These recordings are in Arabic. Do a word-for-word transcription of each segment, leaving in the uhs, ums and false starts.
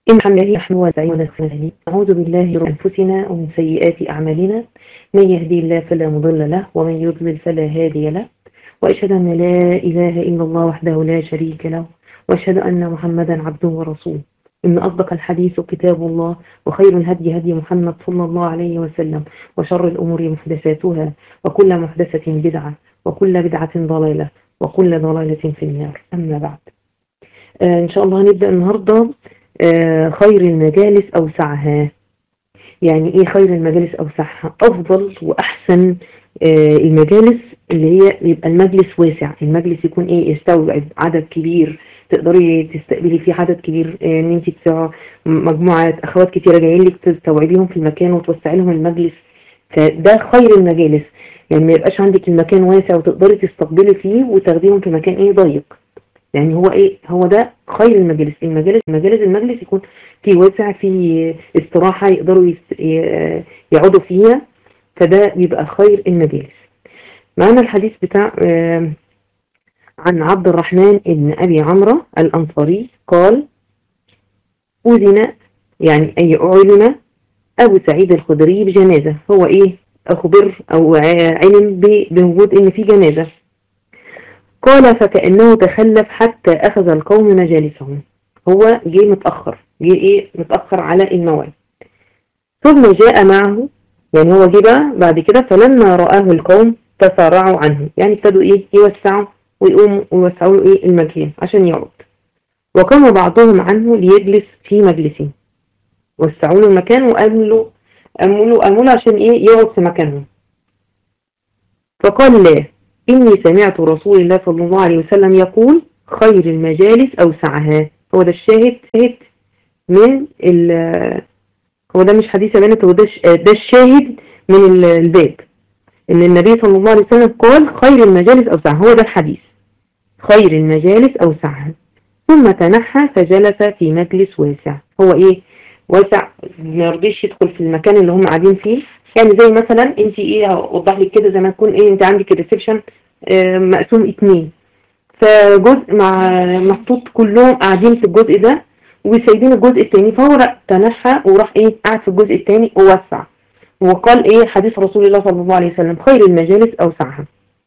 إن الحمد لله نحمده ونستعينه ونستغفره. نعوذ بالله من أنفسنا ومن سيئات أعمالنا، من يهدي الله فلا مضل له ومن يضلل فلا هادي له، وأشهد أن لا إله إلا الله وحده لا شريك له، وأشهد أن محمدا عبده ورسوله. إن أصدق الحديث كتاب الله، وخير الهدي هدي محمد صلى الله عليه وسلم، وشر الأمور محدثاتها، وكل محدثة بدعة، وكل بدعة ضلالة، وكل ضلالة في النار. أما بعد، آه إن شاء الله هنبدأ النهاردة آه خير المجالس أوسعها. يعني إيه خير المجالس أوسعها؟ أفضل وأحسن آه المجالس اللي هي يبقى المجلس واسع، المجلس يكون إيه يستوعب عدد كبير، تقدري تستقبلي فيه عدد كبير، آه إن أنت تسع مجموعة أخوات كتيرة جايين لك تستوعبيهم في المكان وتوسعي لهم المجلس، فده خير المجالس. يعني ما يبقاش عندك المكان واسع وتقدري تستقبلي فيه وتاخديهم في مكان إيه ضيق. يعني هو ايه هو ده خير المجالس. المجالس مجالس المجلس يكون فيه واسع، فيه استراحة يقدروا يست... يقعدوا فيها، فده بيبقى خير المجالس. معنا الحديث بتاع عن عبد الرحمن ابن أبي عمرو الأنصاري قال: أذن يعني أي أعلن أبو سعيد الخدري بجنازة. هو إيه أخبر أو علم بوجود إن في جنازة. قال: فكأنه تخلف حتى أخذ القوم مجالسهم. هو جه متأخر، جه إيه متأخر على الموعد. ثم جاء معه، يعني هو جه بقى بعد كده، فلما رآه القوم تسارعوا عنه، يعني ابتدوا إيه يوسعوا ويقوموا ويوسعوا له إيه المكان عشان يقعد. وقام بعضهم عنه ليجلس في مجلسه، وسعوا له المكان وقالوا له قاموا له قاموا له عشان إيه يقعد في مكانهم. فقال: لا، إني سمعت رسول الله صلى الله عليه وسلم يقول: خير المجالس أوسعها. هو ده الشاهد شاهد من ال هو ده مش حديث بنت، هو ده ده الشاهد من الباب، إن النبي صلى الله عليه وسلم قال: خير المجالس أوسعها. هو ده الحديث، خير المجالس أوسعها. ثم تنحى فجلس في مجلس واسع. هو إيه واسع؟ ما يرضيش يدخل في المكان اللي هم قاعدين فيه. يعني زي مثلا انت ايه اوضح لك كده، زي ما تكون ايه انت عندك الريسبشن اه مقسوم اتنين، فجزء مع محطوط كلهم قاعدين في الجزء ده وسايبين الجزء التاني، فهو تنحى وراح ايه قاعد في الجزء التاني ووسع. وقال ايه حديث رسول الله صلى الله عليه وسلم: خير المجالس اوسعها.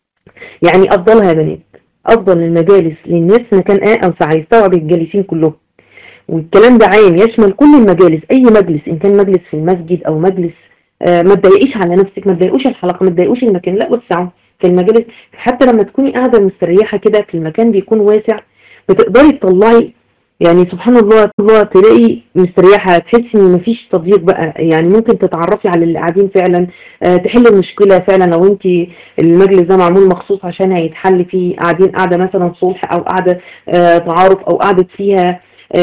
يعني افضلها يا بنات، افضل المجالس للناس مكان ايه اوسع، يستوعب الجالسين كلهم. والكلام ده عام يشمل كل المجالس، اي مجلس ان كان مجلس في المسجد او مجلس آه ما تضايقيش على نفسك، ما تضايقوش الحلقه، ما تضايقوش المكان، لا وسعوا في المجالس. حتى لما تكوني قاعده مستريحه كده في المكان بيكون واسع، بتقدري تطلعي، يعني سبحان الله الله تلاقي مستريحه، تحسي ان مفيش تضييق بقى. يعني ممكن تتعرفي على اللي قاعدين فعلا، آه تحل المشكله فعلا. لو انت المجلس ده معمول مخصوص عشان هيتحل فيه، قاعدين قاعده مثلا صلح او قاعده آه تعارف او قاعده فيها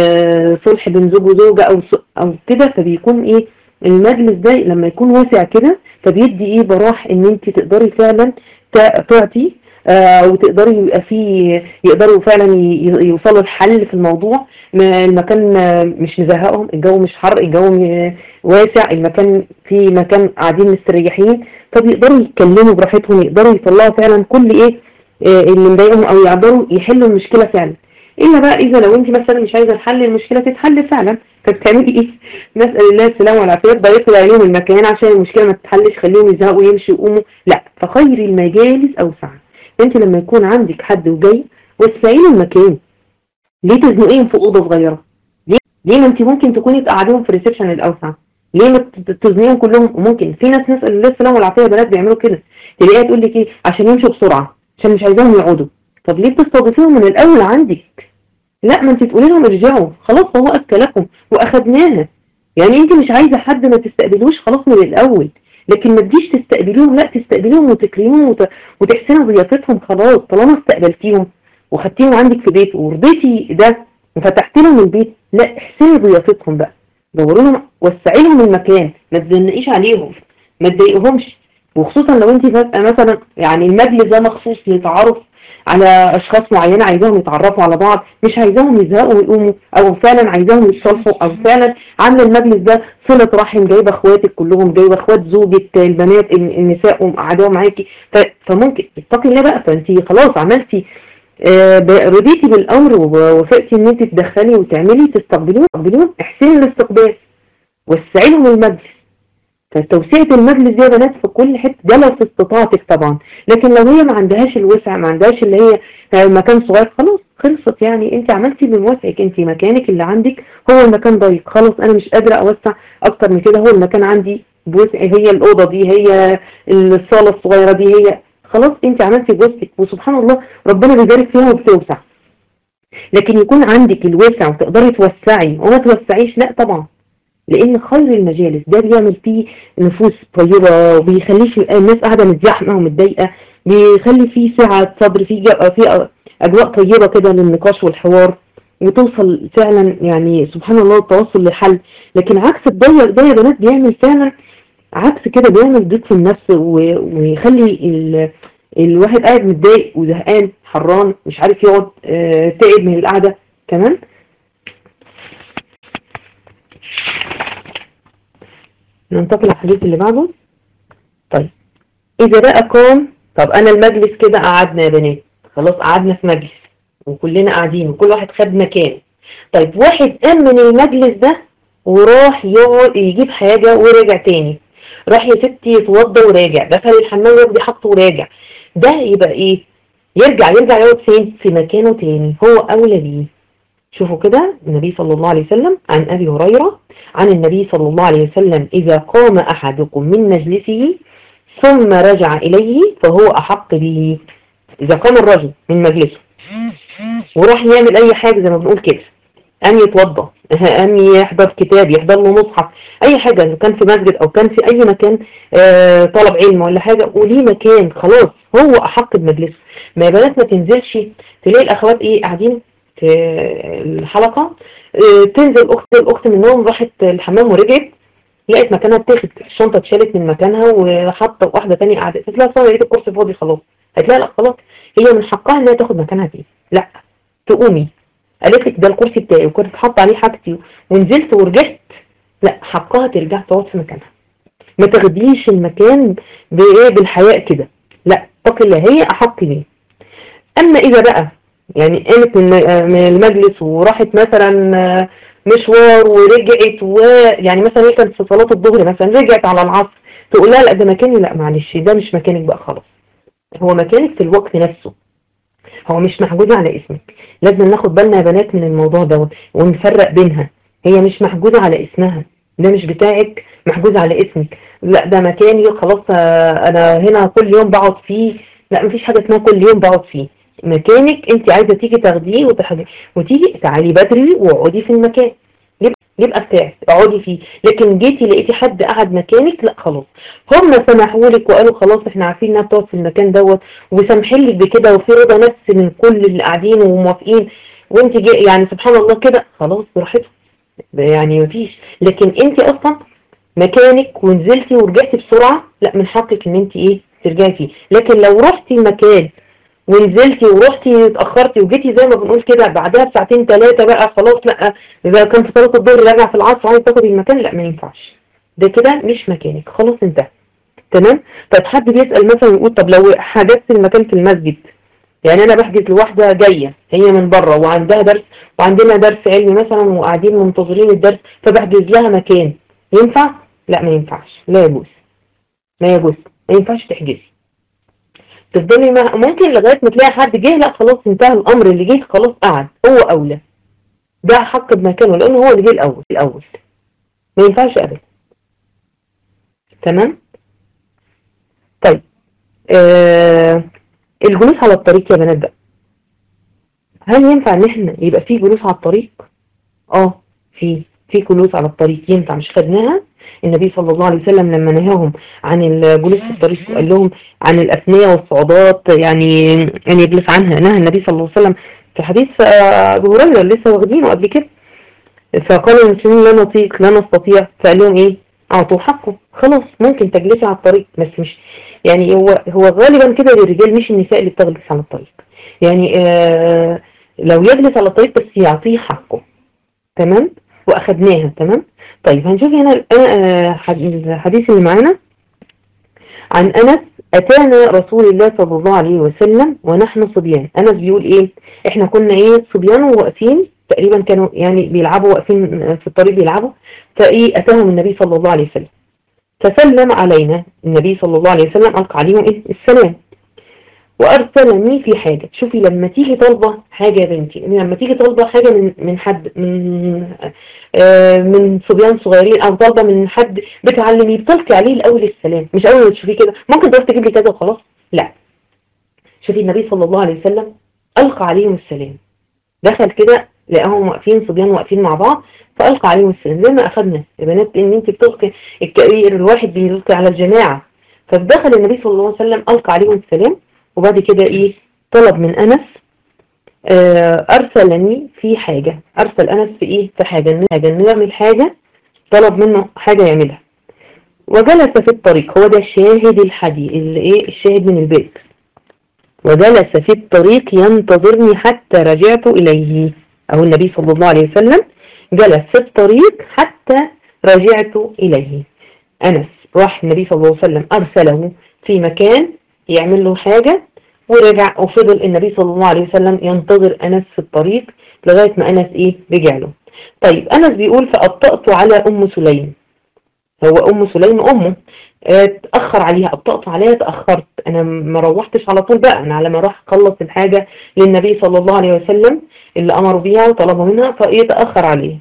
آه صلح بين زوج وزوجة او او كده، فبيكون ايه المجلس ده لما يكون واسع كده فبيدي ايه براح ان انت تقدري فعلا تعطي آه وتقدري يبقى فيه يقدروا فعلا يوصلوا الحل في الموضوع. المكان مش مزهقهم، الجو مش حر، الجو واسع، المكان في مكان قاعدين مستريحين، فبيقدروا يتكلموا براحتهم، يقدروا يطلعوا فعلا كل ايه آه اللي مضايقهم، او يقدروا يحلوا المشكلة فعلا. إلا بقى إذا لو أنت مثلا مش عايزة الحل المشكلة تتحل فعلا، فبتعملي إيه؟ نسأل الله السلامة والعافية، ضيقي عليهم المكان عشان المشكلة ما تتحلش، خليهم يزهقوا ويمشوا ويقوموا. لا، فخير المجالس أوسع. أنت لما يكون عندك حد وجاي وسعي له المكان، ليه تزنقيهم في أوضة صغيرة؟ ليه؟ ليه ما أنت ممكن تكوني تقعديهم في الريسبشن الأوسع؟ ليه ما تزنقيهم كلهم؟ وممكن في ناس نسأل الله السلامة والعافية بنات بيعملوا كده، تلاقيها تقول لك إيه عشان يمشوا بسرعة، عشان مش عايزاهم يقعدوا. طب ليه بتستضيفيهم من الأول عندك؟ لا، ما انت تقولي لهم ارجعوا، خلاص هو اكلكم واخدناها. يعني انت مش عايزه حد ما تستقبلوش خلاص من الاول، لكن ما تجيش تستقبلوهم، لا تستقبلوهم وتكرموهم وت... وتحسنوا ضيافتهم. خلاص طالما استقبلتيهم وخدتيهم عندك في بيت ورضيتي ده وفتحت لهم البيت، لا احسني ضيافتهم بقى، دوروا لهم، وسعي لهم المكان، ما تزنقيش عليهم، ما تضايقهمش. وخصوصا لو انت مثلا يعني المجلس ده مخصوص لتعارف على اشخاص معينه، عايزاهم يتعرفوا على بعض، مش عايزاهم يزهقوا ويقوموا، او فعلا عايزاهم يتصالحوا، او فعلا عامله المجلس ده صله رحم، جايبه اخواتك كلهم، جايبه اخوات زوجك البنات النساء قاعدين معاكي، فممكن تتقي الله بقى. فانت خلاص عملتي آه رضيتي بالامر ووافقتي ان انت تدخلي وتعملي تستقبليهم تستقبليهم احسني الاستقبال، وسعي لهم المجلس. فتوسيعة المجلس دي يا بنات في كل حته ده لو في استطاعتك طبعا، لكن لو هي ما عندهاش الوسع، ما عندهاش اللي هي مكان صغير، خلاص خلصت. يعني انت عملتي من وسعك، انت مكانك اللي عندك هو المكان ضيق، خلاص انا مش قادره اوسع اكتر من كده، هو المكان عندي بوسع، هي الاوضه دي، هي الصاله الصغيره دي، هي خلاص انت عملتي بوسعك، وسبحان الله ربنا بيبارك فيها وبتوسع. لكن يكون عندك الوسع وتقدري توسعي وما توسعيش، لا طبعا، لان خير المجالس ده بيعمل فيه نفوس طيبه، وبيخليش الناس قاعده متزحمه ومتضايقه، بيخلي فيه سعه صدر، فيه فيه اجواء طيبه كده للنقاش والحوار، وتوصل فعلا يعني سبحان الله التوصل لحل. لكن عكس الضيق ده يا بنات بيعمل فعلا عكس كده، بيعمل ضيق في النفس، ويخلي ال... الواحد قاعد متضايق وزهقان حران مش عارف يقعد، اه تعب من القعده كمان. ننتقل للحديث اللي بعده. طيب اذا بقى قام، طب انا المجلس كده قعدنا يا بنات، خلاص قعدنا في مجلس وكلنا قاعدين وكل واحد خد مكان. طيب واحد قام من المجلس ده وراح يقعد يجيب حاجه ورجع تاني، راح يا ستي يتوضى وراجع، دخل الحمام ياخد حاجته وراجع، ده يبقى ايه؟ يرجع يرجع يقعد فين؟ في مكانه تاني، هو اولى بيه. شوفوا كده النبي صلى الله عليه وسلم عن ابي هريره عن النبي صلى الله عليه وسلم: إذا قام أحدكم من مجلسه ثم رجع إليه فهو أحق به. إذا قام الرجل من مجلسه وراح يعمل أي حاجة زي ما بنقول كده، أن يتوضى، أن يحضر كتاب، يحضر له مصحف، أي حاجة، إذا كان في مسجد أو كان في أي مكان آه طلب علم ولا حاجة، وليه مكان، خلاص هو أحق بمجلسه. ما بنات ما تنزلش، تلاقي الأخوات إيه قاعدين في الحلقة، تنزل اخت الاخت منهم راحت الحمام ورجعت، لقيت مكانها اتاخد، الشنطه اتشالت من مكانها وحاطه واحده ثانيه قعدت، هتلاقي صار لقيت الكرسي فاضي خلاص، هتلاقي لا خلاص هي من حقها انها تاخد مكانها دي، لا تقومي، قالت لك ده الكرسي بتاعي وكنت حاطه عليه حاجتي ونزلت ورجعت، لا حقها ترجع تقعد في مكانها، ما تاخديش المكان بايه بالحياء كده، لا اتقي الله، هي احق بيه. اما اذا بقى يعني قامت من المجلس وراحت مثلا مشوار ورجعت، ويعني مثلا هي كانت في صلاة الظهر مثلا رجعت على العصر، تقول لها لا ده مكاني، لا معلش ده مش مكانك بقى خلاص، هو مكانك في الوقت نفسه، هو مش محجوز على اسمك. لازم ناخد بالنا يا بنات من الموضوع ده ونفرق بينها، هي مش محجوزة على اسمها، ده مش بتاعك محجوز على اسمك، لا ده مكاني خلاص انا هنا كل يوم بقعد فيه، لا مفيش حاجة اسمها كل يوم بقعد فيه، مكانك انت عايزه تيجي تاخديه وتحجي وتيجي تعالي بدري واقعدي في المكان، يبقى بتاعك اقعدي فيه. لكن جيتي لقيتي حد قعد مكانك، لا خلاص، هم سمحوا لك وقالوا خلاص احنا عارفين انها بتقعد في المكان دوت وسامحين لك بكده، وفي رضا نفس من كل اللي قاعدين وموافقين، وانت جاي يعني سبحان الله كده خلاص براحتك، يعني مفيش. لكن انت اصلا مكانك ونزلتي ورجعتي بسرعه، لا من حقك ان انت ايه ترجعي فيه. لكن لو رحتي المكان ونزلتي ورحتي اتأخرتي وجيتي زي ما بنقول كده بعدها بساعتين ثلاثة بقى خلاص، لا إذا كان في صلاة الظهر راجع في العصر عايز تاخدي المكان، لا ما ينفعش، ده كده مش مكانك خلاص انتهى. تمام. طيب حد بيسأل مثلا يقول طب لو حجزت المكان في المسجد، يعني انا بحجز لواحدة جاية هي من بره وعندها درس وعندنا درس علمي مثلا وقاعدين منتظرين الدرس، فبحجز لها مكان، ينفع؟ لا ما ينفعش، لا يجوز، ما يجوز، ما ينفعش تحجزي، تفضلي ممكن لغاية ما تلاقي حد جه، لا خلاص انتهى الامر، اللي جه خلاص قعد هو اولى، ده حق بمكانه لانه هو اللي جه الاول الاول ما ينفعش ابدا. تمام. طيب آه الجلوس على الطريق يا بنات بقى، هل ينفع ان احنا يبقى في جلوس على الطريق؟ اه في في جلوس على الطريق ينفع، مش خدناها النبي صلى الله عليه وسلم لما نهاهم عن الجلوس في الطريق قال لهم عن الأثنية والصعودات، يعني أن يجلس عنها، نهى النبي صلى الله عليه وسلم في حديث أبو هريرة لسه واخدينه قبل كده، فقال المسلمين لا نطيق لا نستطيع، فقال لهم ايه؟ اعطوا حقه، خلاص ممكن تجلسي على الطريق، بس مش يعني هو هو غالبا كده للرجال مش النساء اللي بتجلس على الطريق، يعني آه لو يجلس على الطريق بس يعطيه حقه. تمام. واخدناها. تمام. طيب هنشوف هنا الحديث اللي معانا عن أنس أتانا رسول الله صلى الله عليه وسلم ونحن صبيان. أنس بيقول إيه؟ إحنا كنا إيه صبيان وواقفين تقريبا، كانوا يعني بيلعبوا واقفين في الطريق بيلعبوا، فإيه أتاهم النبي صلى الله عليه وسلم فسلم علينا النبي صلى الله عليه وسلم، ألقى عليهم إيه السلام، وأرسلني في حاجة. شوفي لما تيجي طالبة حاجة يا بنتي، لما تيجي طالبة حاجة من من حد من آه من صبيان صغيرين، أو طالبة من حد بتعلميه، بتلقي عليه الأول السلام، مش أول ما تشوفيه كده ممكن تروح تجيب لي كذا وخلاص، لا. شوفي النبي صلى الله عليه وسلم ألقى عليهم السلام، دخل كده لقاهم واقفين صبيان واقفين مع بعض، فألقى عليهم السلام زي ما أخذنا يا بنات إن أنت بتلقي الكبير الواحد بيلقي على الجماعة. فدخل النبي صلى الله عليه وسلم ألقى عليهم السلام، وبعد كده إيه طلب من أنس، آه أرسلني في حاجة، أرسل أنس في إيه في حاجة حاجة نعمل حاجة، طلب منه حاجة يعملها. وجلس في الطريق، هو ده شاهد الحديث اللي إيه الشاهد من البيت. وجلس في الطريق ينتظرني حتى رجعت إليه، أو النبي صلى الله عليه وسلم جلس في الطريق حتى رجعت إليه. أنس راح النبي صلى الله عليه وسلم أرسله في مكان يعمل له حاجة، ورجع وفضل النبي صلى الله عليه وسلم ينتظر أنس في الطريق لغاية ما أنس إيه رجع له. طيب أنس بيقول فأبطأت على أم سليم، هو أم سليم أمه، اتأخر عليها، أبطأت عليها تأخرت، أنا ما روحتش على طول بقى، أنا على ما راح خلص الحاجة للنبي صلى الله عليه وسلم اللي أمروا بيها وطلبوا منها، فإيه تأخر عليه.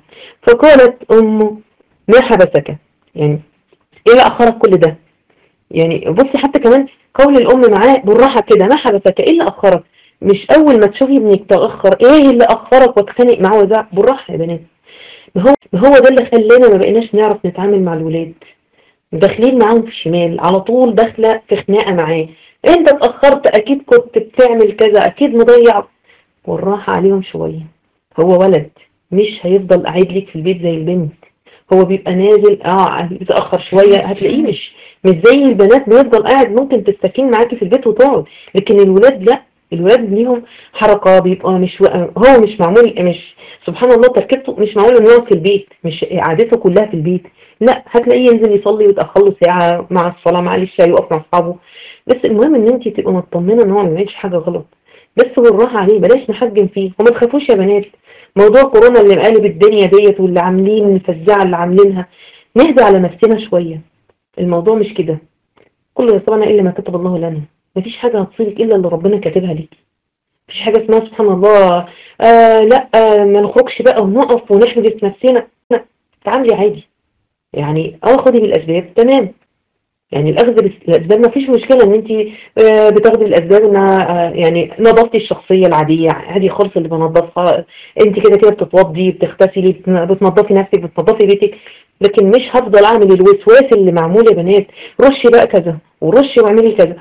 فقالت أمه ما حبسك، يعني إيه اللي أخرك كل ده؟ يعني بصي حتى كمان قول الأم معاه بالراحة كده، ما حبسك، إيه اللي أخرك؟ مش أول ما تشوفي ابنك تأخر إيه اللي أخرك وتخانق معاه وزع، بالراحة يا بنات. ما هو ما هو ده اللي خلانا ما بقيناش نعرف نتعامل مع الولاد، داخلين معاهم في الشمال على طول، داخله في خناقه معاه، انت اتاخرت اكيد كنت بتعمل كذا، اكيد مضيع. والراحه عليهم شويه، هو ولد مش هيفضل قاعد لك في البيت زي البنت، هو بيبقى نازل اه بيتاخر شويه، هتلاقيه مش مش زي البنات بيفضل قاعد، ممكن تستكين معاكي في البيت وتقعد، لكن الولاد لا، الولاد ليهم حركه، بيبقى مش هو مش معمول، مش سبحان الله تركيبته مش معمول انه يقعد في البيت، مش قعدته كلها في البيت، لا هتلاقيه ينزل يصلي ويتأخر له ساعة مع الصلاة معلش يقف مع أصحابه، بس المهم إن أنت تبقى مطمنة إن هو ما بيعملش حاجة غلط، بس بالراحة عليه، بلاش نحجم فيه، وما تخافوش يا بنات. موضوع كورونا اللي مقالب الدنيا ديت واللي عاملين الفزاعة اللي عاملينها، نهدى على نفسنا شوية، الموضوع مش كده، كل يصيبنا إلا ما كتب الله لنا، مفيش حاجة هتصيبك إلا اللي ربنا كاتبها ليكي، مفيش حاجة اسمها سبحان الله آه لا آه ما نخرجش بقى ونقف ونحبس نفسنا، لا تعاملي عادي، يعني اه خدي بالاسباب تمام، يعني الاخذ بالاسباب ما فيش مشكله ان انت آه بتاخدي الاسباب انها آه يعني نظافتي الشخصيه العاديه عادي خالص اللي بنظفها، انت كده كده بتتوضي بتغتسلي بتنظفي نفسك بتنظفي بيتك، لكن مش هفضل اعمل الوسواس اللي معمول يا بنات، رشي بقى كذا ورشي واعملي كذا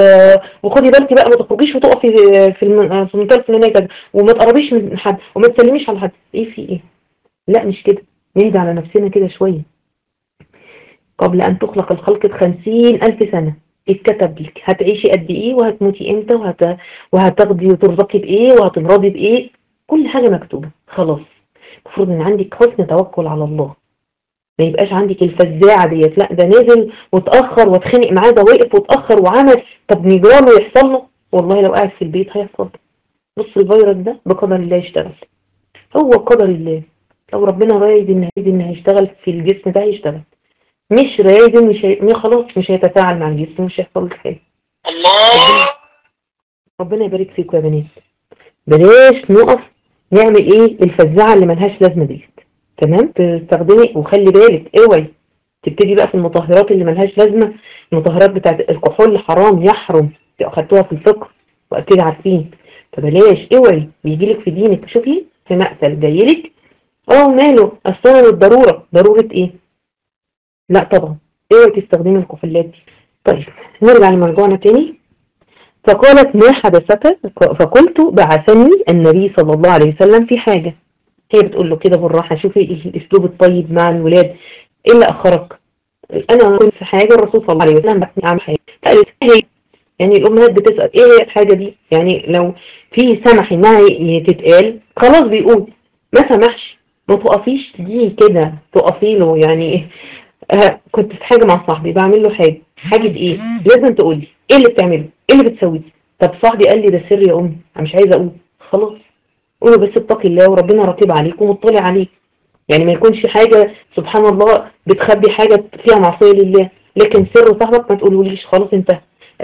وخدي بالك بقى ما تخرجيش وتقفي في في المنطقه الفلانيه كذا، وما تقربيش من حد وما تسلميش على حد، ايه في ايه؟ لا مش كده، نهدى على نفسنا كده شويه. قبل أن تخلق الخلق بخمسين ألف سنة اتكتب لك هتعيشي قد إيه وهتموتي إمتى وهت... وهتاخدي وترزقي بإيه وهتمرضي بإيه، كل حاجة مكتوبة خلاص. المفروض إن عندك حسن توكل على الله، ما يبقاش عندك الفزاعة ديت، لا ده نازل وتأخر واتخانق معاه، ده وقف وتأخر وعمل، طب نجران ويحصل له، والله لو قاعد في البيت هيحصل. بص الفيروس ده بقدر الله يشتغل، هو قدر الله، لو ربنا رايد إن إن هيشتغل في الجسم ده هيشتغل، مش رايد مش هي... خلاص مش هيتفاعل مع الجسم، مش هيحصل لك حاجه. الله ربنا يبارك فيكم يا بنات، بلاش نقف نعمل ايه الفزاعه اللي ملهاش لازمه ديت، تمام؟ تستخدمي وخلي بالك اوعي تبتدي بقى في المطهرات اللي ملهاش لازمه، المطهرات بتاعت الكحول حرام يحرم، اخدتوها في الفقه واكيد عارفين، فبلاش اوعي بيجيلك في دينك، شوفي في مقتل جايلك اه ماله اصلا للضروره، ضروره ايه؟ لا طبعا اوعي تستخدمي الكحولات دي. طيب نرجع لمرجوعنا تاني. فقالت ما حدثك؟ فقلت بعثني النبي صلى الله عليه وسلم في حاجة، هي بتقول له كده بالراحة، شوفي الاسلوب الطيب مع الولاد، ايه اللي اخرك؟ انا كنت في حاجة الرسول صلى الله عليه وسلم بحثني عن حاجة، قالت هي يعني الامهات بتسأل ايه هي الحاجة دي، يعني لو في سمح انها تتقال خلاص بيقول، ما سمحش ما تقفيش دي كده تقفي له، يعني آه كنت في حاجه مع صاحبي بعمل له حاجه، حاجه ايه لازم تقول لي ايه اللي بتعمله، ايه اللي بتسويه. طب صاحبي قال لي ده سر يا امي انا مش عايزه اقول، خلاص قولوا بس اتقي الله وربنا رقيب عليك ومطلع عليك. يعني ما يكونش حاجه سبحان الله بتخبي حاجه فيها معصيه لله، لكن سر صاحبك ما تقولوليش خلاص انتهى.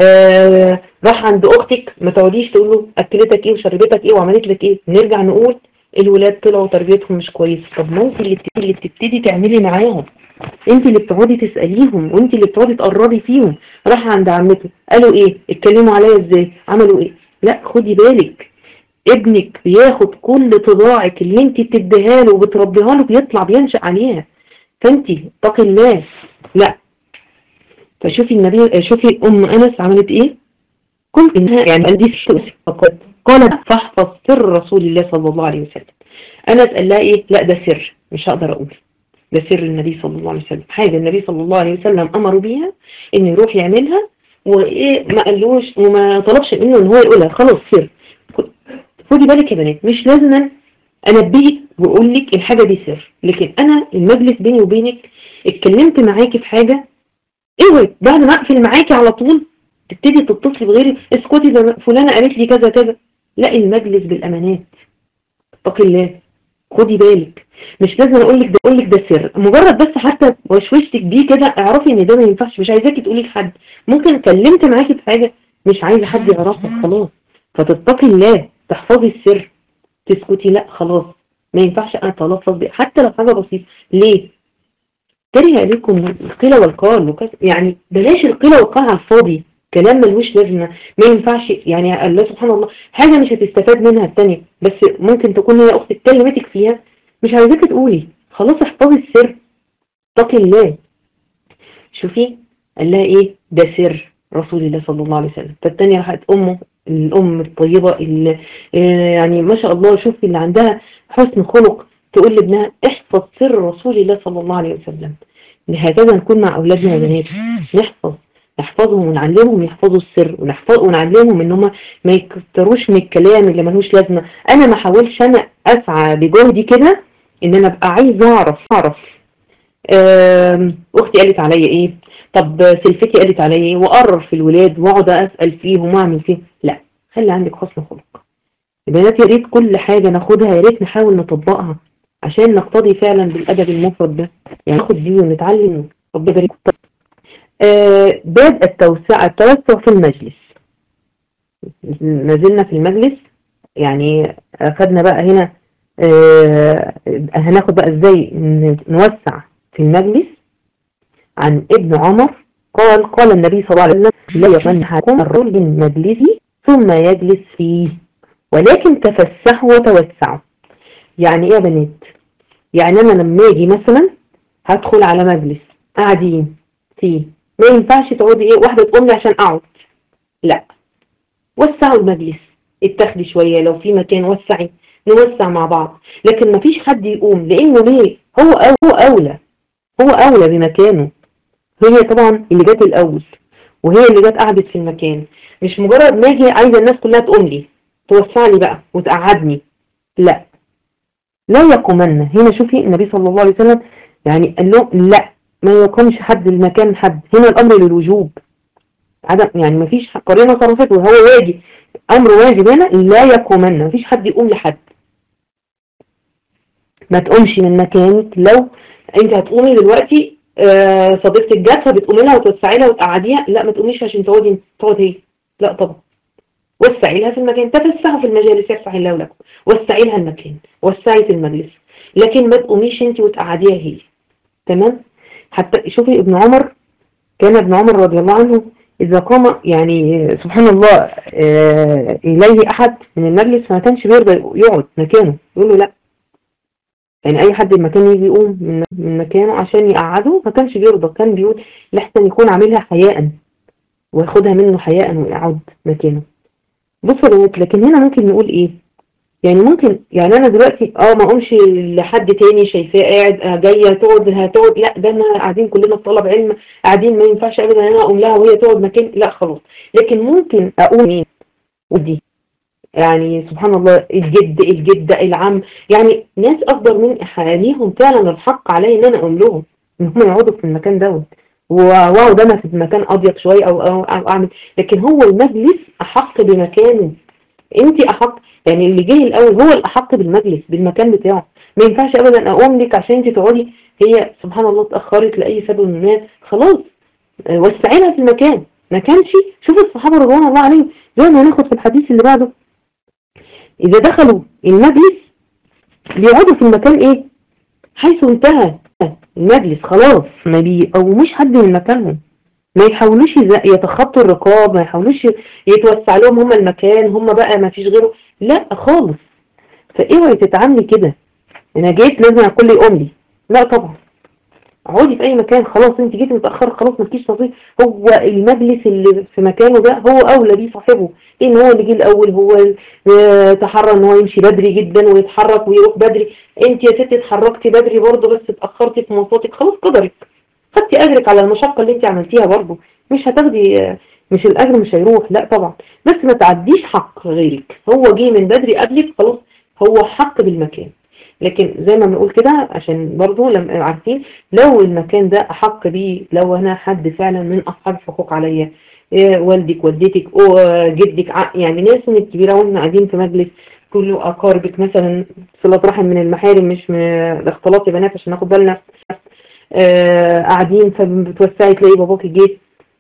آه راح عند اختك ما تقعديش تقول له اكلتك ايه وشربتك ايه وعملت لك ايه، نرجع نقول الولاد طلعوا تربيتهم مش كويسه. طب ما انت اللي بتبتدي, اللي بتبتدي تعملي معاهم، انت اللي بتقعدي تساليهم وانت اللي بتقعدي تقربي فيهم. راح عند عمته قالوا ايه، اتكلموا عليا ازاي، عملوا ايه. لا خدي بالك، ابنك بياخد كل طباعك اللي انت بتديها له وبتربيها له بيطلع بينشأ عليها، فانت اتقي الله. لا فشوفي النبي، شوفي ام انس عملت ايه، كنت انها يعني قال دي فقط قالت فاحفظ سر رسول الله صلى الله عليه وسلم. انس قال لها ايه، لا ده سر مش هقدر اقول، ده سر النبي صلى الله عليه وسلم، حاجه النبي صلى الله عليه وسلم امره بيها ان يروح يعملها، وايه ما قالوش وما طلبش منه ان هو يقولها، خلاص سر. خدي بالك يا بنات، مش لازم انبهك واقول لك الحاجه دي سر، لكن انا المجلس بيني وبينك اتكلمت معاكي في حاجه، اوعي بعد ما اقفل معاكي على طول تبتدي تتصلي بغيري اسكتي ده فلانه قالت لي كذا كذا. لا المجلس بالامانات، اتقي الله، خدي بالك. مش لازم اقول لك ده اقول لك ده سر، مجرد بس حتى وشوشتك بيه كده اعرفي ان ده ما ينفعش، مش عايزاكي تقولي لحد. ممكن اتكلمت معاكي في حاجه مش عايزه حد يعرفها خلاص، فتتقي الله تحفظي السر، تسكتي لا خلاص ما ينفعش انا اتلفظ بيه حتى لو حاجه بسيطه. ليه؟ كره عليكم القيل والقال، يعني بلاش القيل والقال على الفاضي، كلام ملوش لازمه ما ينفعش. يعني الله سبحان الله حاجه مش هتستفاد منها الثانيه، بس ممكن تكون هي اختك كلمتك فيها مش عايزاكي تقولي، خلاص احفظي السر، اتقي الله. شوفي قال لها ايه، ده سر رسول الله صلى الله عليه وسلم. فالثانيه راحت امه الام الطيبه اللي يعني ما شاء الله، شوفي اللي عندها حسن خلق، تقول لابنها احفظ سر رسول الله صلى الله عليه وسلم. هكذا نكون مع اولادنا يا بنات، نحفظ نحفظهم ونعلمهم يحفظوا السر، ونحفظ ونعلمهم ان هم ما يكتروش من الكلام اللي ملوش لازمه. انا ما حاولش انا اسعى بجهدي كده ان انا ابقى عايزه اعرف اعرف اختي قالت عليا ايه، طب سلفتي قالت عليا ايه، واقرر في الولاد واقعد اسال فيهم واعمل فيهم. لا خلي عندك حسن خلق البنات، يا ريت كل حاجه ناخدها يا ريت نحاول نطبقها عشان نقتضي فعلا بالادب المفرد ده، يعني ناخد بيه ونتعلم. ربنا يبارك. آه باب التوسع التوسع في المجلس، ما زلنا في المجلس، يعني اخدنا بقى هنا آه هناخد بقى ازاي نوسع في المجلس. عن ابن عمر قال قال النبي صلى الله عليه وسلم لا يمنحكم الرجل من مجلسه ثم يجلس فيه ولكن تفسحوا وتوسعوا. يعني ايه يا بنات؟ يعني انا لما اجي مثلا هدخل على مجلس قاعدين فيه، ما ينفعش تقعدي ايه واحده تقوم لي عشان اقعد، لا وسعوا المجلس، اتخدي شويه لو في مكان وسعي نوسع مع بعض، لكن ما فيش حد يقوم، لانه ليه هو هو اولى هو اولى بمكانه. هي طبعا اللي جت الاول وهي اللي جت قعدت في المكان، مش مجرد ما اجي عايزه الناس كلها تقوم لي توسع لي بقى وتقعدني، لا لا يقومن. هنا شوفي النبي صلى الله عليه وسلم يعني قال له لا ما يقومش حد المكان حد، هنا الامر للوجوب عدم، يعني ما فيش قرينه صرفت وهو واجب، امر واجب هنا لا يقومن، ما فيش حد يقوم لحد. ما تقومش من مكانك، لو انت هتقومي دلوقتي آه صديقتك جت فبتقومي لها وتوسعي لها وتقعديها، لا ما تقوميش عشان تقعدي تقعد هي، لا طبعا وسعي لها في المكان، تفسحوا في المجالس يفسح الله لكم، وسعي لها المكان، وسعي في المجلس، لكن ما تقوميش انت وتقعديها هي. تمام. حتى شوفي ابن عمر، كان ابن عمر رضي الله عنه اذا قام يعني سبحان الله آه اليه احد من المجلس فما كانش بيرضى يقعد مكانه، يقول له لا، يعني اي حد المكان يجي يقوم من من مكانه عشان يقعده ما كانش بيرضى، كان بيقول لحسن يكون عاملها حياء وياخدها منه حياء ويقعد مكانه. بصوا لكن هنا ممكن نقول ايه، يعني ممكن يعني انا دلوقتي اه ما اقومش لحد تاني شايفاه قاعد جايه تقعد هتقعد، لا ده انا قاعدين كلنا في طلب علم قاعدين ما ينفعش ابدا انا اقوم لها وهي تقعد مكان، لا خلاص. لكن ممكن اقوم مين ودي، يعني سبحان الله الجد الجده العم، يعني ناس افضل من اهاليهم فعلا الحق علي ان انا اقوم لهم، ان هم يقعدوا في المكان دوت، واقعد انا في مكان اضيق شويه او, أو, أو اعمل، لكن هو المجلس احق بمكانه. انت احق، يعني اللي جه الاول هو الاحق بالمجلس بالمكان بتاعه. ما ينفعش ابدا اقوم لك عشان انت تقعدي، هي سبحان الله اتاخرت لاي سبب ما، خلاص وسعي لها في المكان. ما كانش، شوف الصحابه رضوان الله عليهم زي ما هناخد في الحديث اللي بعده، اذا دخلوا المجلس بيقعدوا في المكان ايه حيث انتهى المجلس، خلاص ما بيقوموش حد من مكانهم، ما يحاولوش يتخطوا الرقاب، ما يحاولوش يتوسع لهم هم المكان، هم بقى ما فيش غيره، لا خالص. فاوعي تتعاملي كده، انا جيت لازم الكل يقوم لي، لا طبعا، اقعدي في اي مكان، خلاص انت جيتي متاخر خلاص مالكيش نصيب. هو المجلس اللي في مكانه ده هو اولى بيه صاحبه، لان هو اللي جه الاول، هو تحرى ان هو يمشي بدري جدا ويتحرك ويروح بدري. انت يا ستي اتحركتي بدري برضه بس اتاخرتي في مواصلاتك، خلاص قدرك، خدتي اجرك على المشقه اللي انت عملتيها برضه، مش هتاخدي، مش الاجر مش هيروح، لا طبعا، بس ما تعديش حق غيرك، هو جه من بدري قبلك خلاص هو حق بالمكان. لكن زي ما بنقول كده عشان برضو لما عارفين لو المكان ده احق بيه، لو انا حد فعلا من اصحاب الحقوق عليا، إيه والدك والدتك او جدك، يعني ناس من الكبيره واحنا قاعدين في مجلس كله اقاربك مثلا، صله رحم من المحارم مش من الاختلاط يا بنات عشان ناخد بالنا، آه قاعدين فبتوسعي تلاقي باباكي جيت،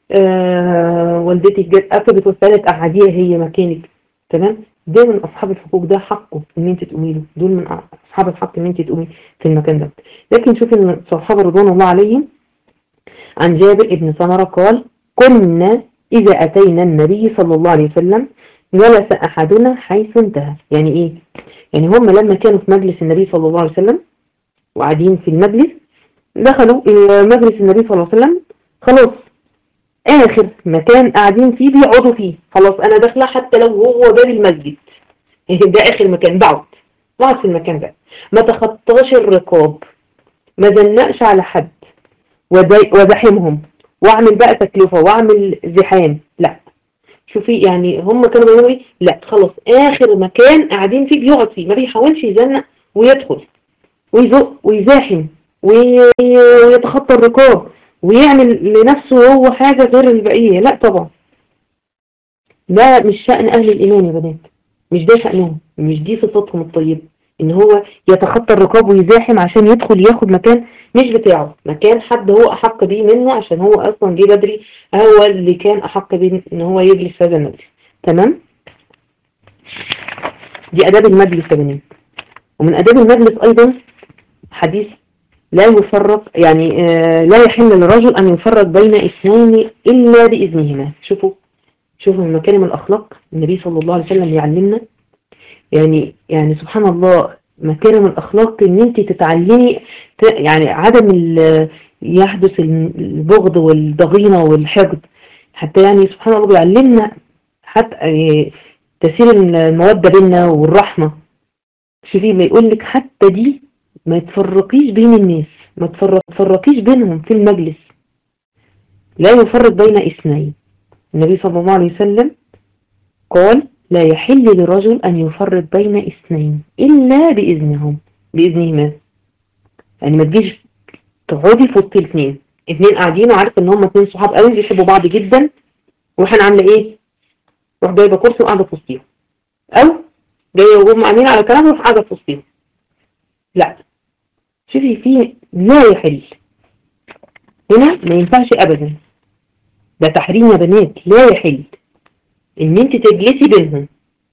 آه والدتك جت قبل بتوسعي تقعديها هي مكانك، تمام. ده من اصحاب الحقوق، ده حقه ان انت تقومي له، دول من اصحاب الحق ان انت تقومي في المكان ده. لكن شوف ان الصحابه رضوان الله عليهم، عن جابر ابن سمره قال كنا اذا اتينا النبي صلى الله عليه وسلم جلس احدنا حيث انتهى. يعني ايه؟ يعني هم لما كانوا في مجلس النبي صلى الله عليه وسلم وقاعدين في المجلس، دخلوا مجلس النبي صلى الله عليه وسلم، خلاص اخر مكان قاعدين فيه بيقعدوا فيه، خلاص انا داخله حتى لو هو باب المسجد ده اخر مكان بقعد بقعد في المكان ده، ما تخطاش الرقاب، ما زنقش على حد وزحمهم واعمل بقى تكلفه واعمل زحام، لا. شوفي يعني هم كانوا بيقولوا ايه، لا خلاص اخر مكان قاعدين فيه بيقعد فيه، ما بيحاولش يزنق ويدخل ويزق ويزاحم ويتخطى الرقاب ويعمل لنفسه هو حاجة غير البقية، لا طبعا، ده مش شأن أهل الإيمان يا بنات، مش ده شأنهم، مش دي صفتهم الطيبة، إن هو يتخطى الرقاب ويزاحم عشان يدخل ياخد مكان مش بتاعه، مكان حد هو أحق بيه منه عشان هو أصلا جه بدري، هو اللي كان أحق بيه إن هو يجلس في هذا المجلس، تمام. دي أداب المجلس يا بنات. ومن أداب المجلس أيضا حديث لا يفرق، يعني آه لا يحل للرجل أن يفرق بين اثنين إلا بإذنهما. شوفوا شوفوا من مكارم الأخلاق النبي صلى الله عليه وسلم يعلمنا، يعني يعني سبحان الله مكارم الأخلاق إن أنت تتعلمي يعني عدم يحدث البغض والضغينة والحقد، حتى يعني سبحان الله بيعلمنا حتى تسير المودة بيننا والرحمة. شوفي ما يقول لك حتى دي ما تفرقيش بين الناس، ما تفرقيش بينهم في المجلس، لا يفرق بين اثنين. النبي صلى الله عليه وسلم قال لا يحل لرجل أن يفرق بين اثنين إلا بإذنهم بإذنهما، يعني ما تجيش تقعدي في وسط الاثنين، اثنين قاعدين وعارفه ان هم اثنين صحاب قوي بيحبوا بعض جدا، واحنا عامله ايه؟ روح جايبه كرسي وقاعده في وسطهم، او جايه وهم قاعدين على كلام وروح قاعده في وسطهم، لا. شوفي فيه لا يحل، هنا ما ينفعش ابدا، ده تحريم يا بنات، لا يحل ان انت تجلسي بينهم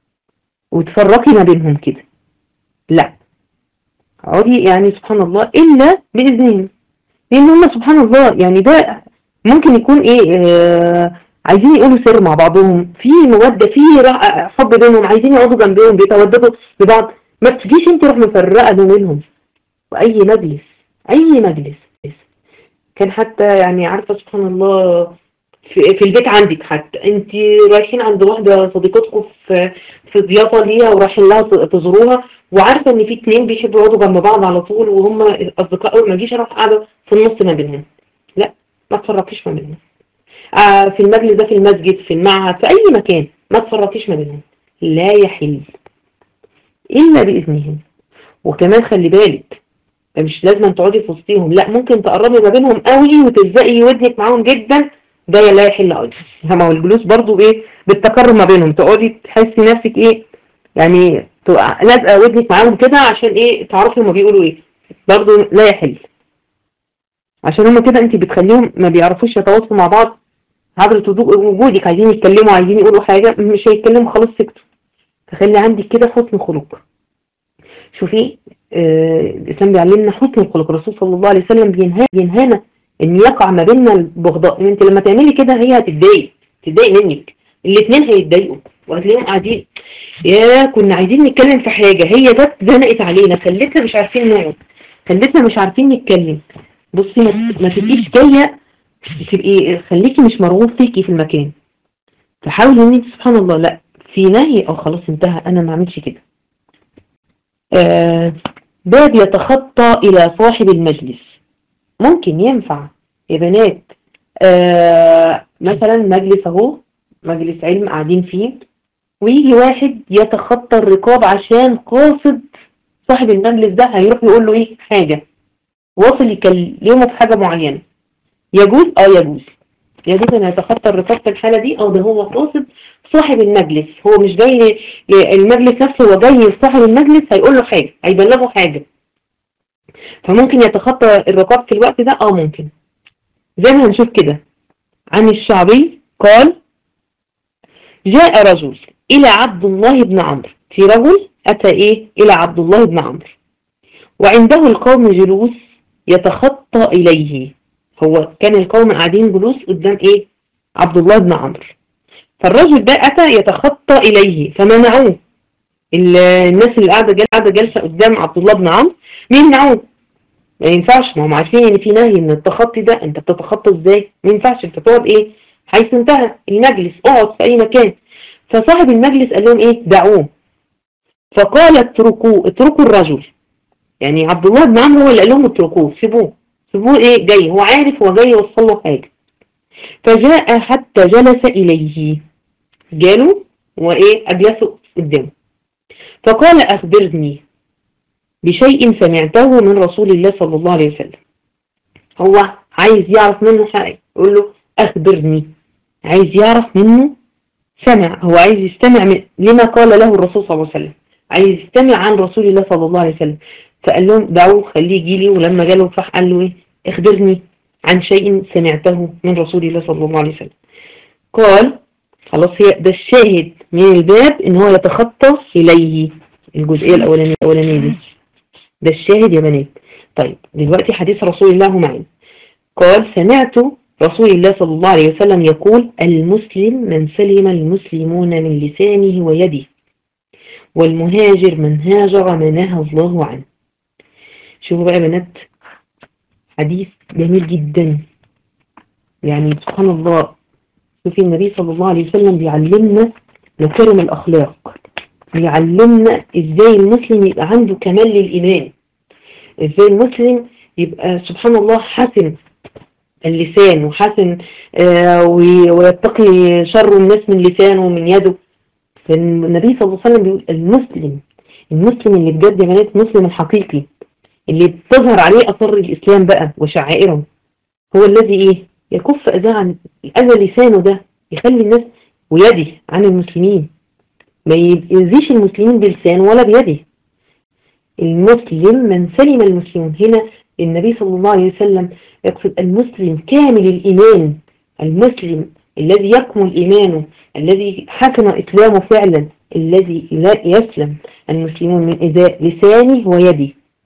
وتفرقي ما بينهم كده، لا. اقعدي يعني سبحان الله الا باذنهم، لان هم سبحان الله يعني ده ممكن يكون ايه آه عايزين يقولوا سر مع بعضهم، في موده، في حب بينهم، عايزين يقعدوا جنبهم بيتوددوا لبعض، ما تجيش انت روح مفرقه بينهم. واي مجلس اي مجلس كان حتى يعني عارفه سبحان الله في, في البيت عندك، حتى انت رايحين عند واحده صديقتكم في في ضيافه ليها ورايحين لها تزوروها، وعارفه ان في اتنين بيحبوا يقعدوا جنب بعض على طول وهم اصدقاء، ما تجيش اروح قاعده في النص ما بينهم، لا، ما تفرقيش ما بينهم. آه في المجلس ده، في المسجد، في المعهد، في اي مكان ما تفرقيش ما بينهم، لا يحل الا باذنهم. وكمان خلي بالك مش لازم تقعدي في وسطيهم، لا ممكن تقربي ما بينهم قوي وتلزقي ودنك معاهم جدا، ده لا يحل ايضا. ما هو الجلوس برضو ايه بالتقرب ما بينهم، تقعدي تحسي نفسك ايه يعني تبقى لازقه ودنك معاهم كده عشان ايه تعرفي هما بيقولوا ايه، برضو لا يحل، عشان هما كده انت بتخليهم ما بيعرفوش يتواصلوا مع بعض عبر وجودك، عايزين يتكلموا عايزين يقولوا حاجه مش هيتكلموا خلاص سكتوا. تخلي عندك كده حسن خلق. شوفي آه الاسلام بيعلمنا حسن الخلق، الرسول صلى الله عليه وسلم بينهى بينهانا ان يقع ما بيننا البغضاء. انت لما تعملي كده هي هتتضايق تتضايق منك، الاثنين هيتضايقوا وهتلاقيهم قاعدين يا كنا عايزين نتكلم في حاجه هي جت زنقت علينا خلتنا مش عارفين نقعد، خلتنا مش عارفين نتكلم. بصي ما تبقيش جايه تبقي خليكي مش مرغوب فيكي في المكان، فحاولي ان انت سبحان الله لا في نهي او خلاص انتهى انا ما اعملش كده. آه باب يتخطى الى صاحب المجلس، ممكن ينفع يا بنات آه مثلا مجلس اهو مجلس علم قاعدين فيه ويجي واحد يتخطى الرقاب عشان قاصد صاحب المجلس ده هيروح يقول له ايه حاجه، واصل يكلمه في حاجه معينه، يجوز اه يجوز يجوز ان يتخطى الرقاب في الحاله دي، او ده هو قاصد صاحب المجلس، هو مش جاي المجلس نفسه، هو جاي صاحب المجلس هيقول له حاجه هيبلغه حاجه، فممكن يتخطى الرقاب في الوقت ده. اه ممكن زي ما هنشوف كده. عن الشعبي قال جاء رجل الى عبد الله بن عمرو، في رجل اتى ايه الى عبد الله بن عمرو وعنده القوم جلوس يتخطى اليه، هو كان القوم قاعدين جلوس قدام ايه عبد الله بن عمرو، فالرجل ده اتى يتخطى اليه فمنعوه، الناس اللي قاعده قاعده جالسه قدام عبد الله بن عمرو منعوه، ما ينفعش، ما هم عارفين ان في نهي من التخطي ده، انت بتتخطى ازاي؟ ما ينفعش، انت تقعد ايه حيث انتهى المجلس، اقعد في اي مكان. فصاحب المجلس قال لهم ايه دعوه، فقال اتركوه اتركوا الرجل، يعني عبد الله بن عمرو هو اللي قال لهم اتركوه سيبوه سيبوه ايه جاي، هو عارف هو جاي يوصل له حاجه. فجاء حتى جلس اليه، جاله وايه اجلسه قدامه، فقال اخبرني بشيء سمعته من رسول الله صلى الله عليه وسلم، هو عايز يعرف منه حاجه يقول له اخبرني، عايز يعرف منه، سمع هو عايز يستمع من لما قال له الرسول صلى الله عليه وسلم، عايز يستمع عن رسول الله صلى الله عليه وسلم. فقال لهم دعوه خليه يجي لي، ولما جاله فراح قال له ايه اخبرني عن شيء سمعته من رسول الله صلى الله عليه وسلم. قال خلاص هي ده الشاهد من الباب ان هو يتخطى اليه، الجزئيه الاولانيه الاولانيه دي ده الشاهد يا بنات. طيب دلوقتي حديث رسول الله معنا، قال سمعت رسول الله صلى الله عليه وسلم يقول المسلم من سلم المسلمون من لسانه ويده، والمهاجر من هاجر ما نهى الله عنه. شوفوا بقى يا بنات حديث جميل جدا، يعني سبحان الله. شوفي النبي صلى الله عليه وسلم بيعلمنا مكارم الأخلاق، بيعلمنا ازاي المسلم يبقى عنده كمال للإيمان، ازاي المسلم يبقى سبحان الله حسن اللسان وحسن آه ويتقي شر الناس من لسانه ومن يده. فالنبي صلى الله عليه وسلم بيقول المسلم المسلم اللي بجد يا بنات المسلم الحقيقي اللي بتظهر عليه أثر الإسلام بقى وشعائره، هو الذي ايه يكف أذى عن أذى لسانه ده، يخلي الناس ويده عن المسلمين، ما يأذيش المسلمين بلسانه ولا بيده. المسلم من سلم المسلمون، هنا النبي صلى الله عليه وسلم يقصد المسلم كامل الإيمان، المسلم الذي يكمل إيمانه، الذي حسن إسلامه فعلا، الذي لا يسلم المسلمون من إيذاء لسانه ويده.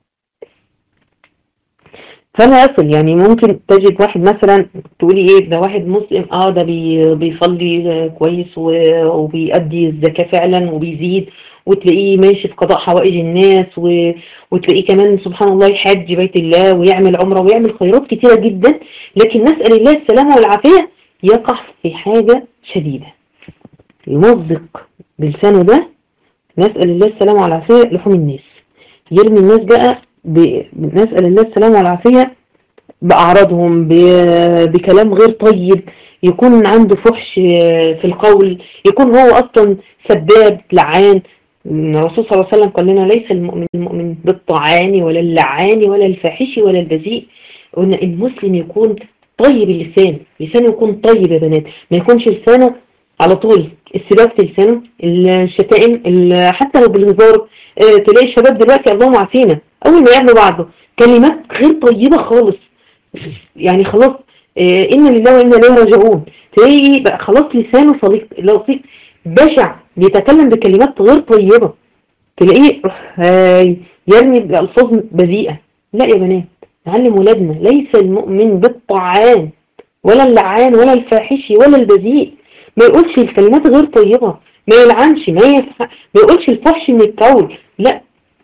فلا يصل، يعني ممكن تجد واحد مثلا تقولي ايه ده واحد مسلم اه ده بي بيصلي كويس وبيأدي الزكاة فعلا وبيزيد، وتلاقيه ماشي في قضاء حوائج الناس، وتلاقيه كمان سبحان الله يحج بيت الله ويعمل عمره ويعمل خيرات كتيرة جدا، لكن نسأل الله السلامة والعافية يقع في حاجة شديدة، يمزق بلسانه ده، نسأل الله السلامة والعافية لحوم الناس، يرمي الناس بقى نسأل الله السلامة والعافية بأعراضهم، بكلام غير طيب، يكون عنده فحش في القول، يكون هو أصلا سباب لعان، الرسول صلى الله عليه وسلم قال لنا ليس المؤمن المؤمن بالطعان ولا اللعان ولا الفاحش ولا البذيء. قلنا المسلم يكون طيب اللسان، لسانه يكون طيب يا بنات، ما يكونش لسانه على طول السباب في لسانه، الشتائم، حتى لو بالهزار. اه تلاقي الشباب دلوقتي اللهم عافينا اول ما يقابلوا بعض كلمات غير طيبه خالص، يعني خلاص اه انا لله وانا اليه راجعون، تلاقي بقى خلاص لسانه صليق لصيق بشع، بيتكلم بكلمات غير طيبه، تلاقيه هاي يرمي بألفاظ بذيئة. لا يا بنات، نعلم ولادنا ليس المؤمن بالطعان ولا اللعان ولا الفاحش ولا البذيء، ما يقولش الكلمات غير طيبة، ما يلعنش، ما, يفح... ما يقولش الفحش من القول، لا.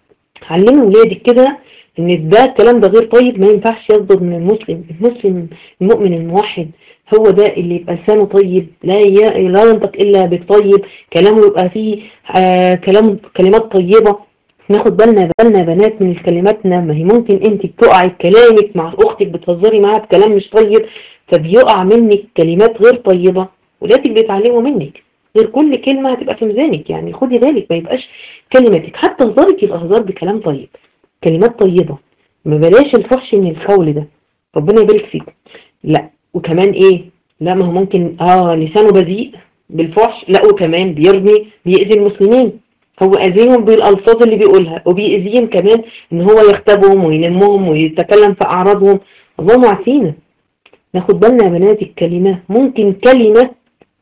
علموا ولادك كده ان ده الكلام ده غير طيب، ما ينفعش يصدر من المسلم. المسلم المؤمن الموحد هو ده اللي يبقى لسانه طيب، لا ي... لا ينطق الا بالطيب، كلامه يبقى فيه آه كلام كلمات طيبة. ناخد بالنا بالنا بنات من كلماتنا، ما هي ممكن انت بتقعي كلامك مع اختك بتهزري معاها بكلام مش طيب، فبيقع منك كلمات غير طيبة، ولادك بيتعلموا منك. غير كل كلمة هتبقى في ميزانك، يعني خدي بالك ما يبقاش كلماتك حتى هزارك يبقى هزار بكلام طيب، كلمات طيبة، ما بلاش الفحش من القول ده، ربنا يبارك فيكم. لا وكمان ايه، لا ما هو ممكن اه لسانه بذيء بالفحش، لا وكمان بيرمي بيأذي المسلمين، هو أذيهم بالألفاظ اللي بيقولها، وبيأذيهم كمان ان هو يغتابهم ويلمهم ويتكلم في أعراضهم، اللهم عافينا. ناخد بالنا يا بنات الكلمة، ممكن كلمة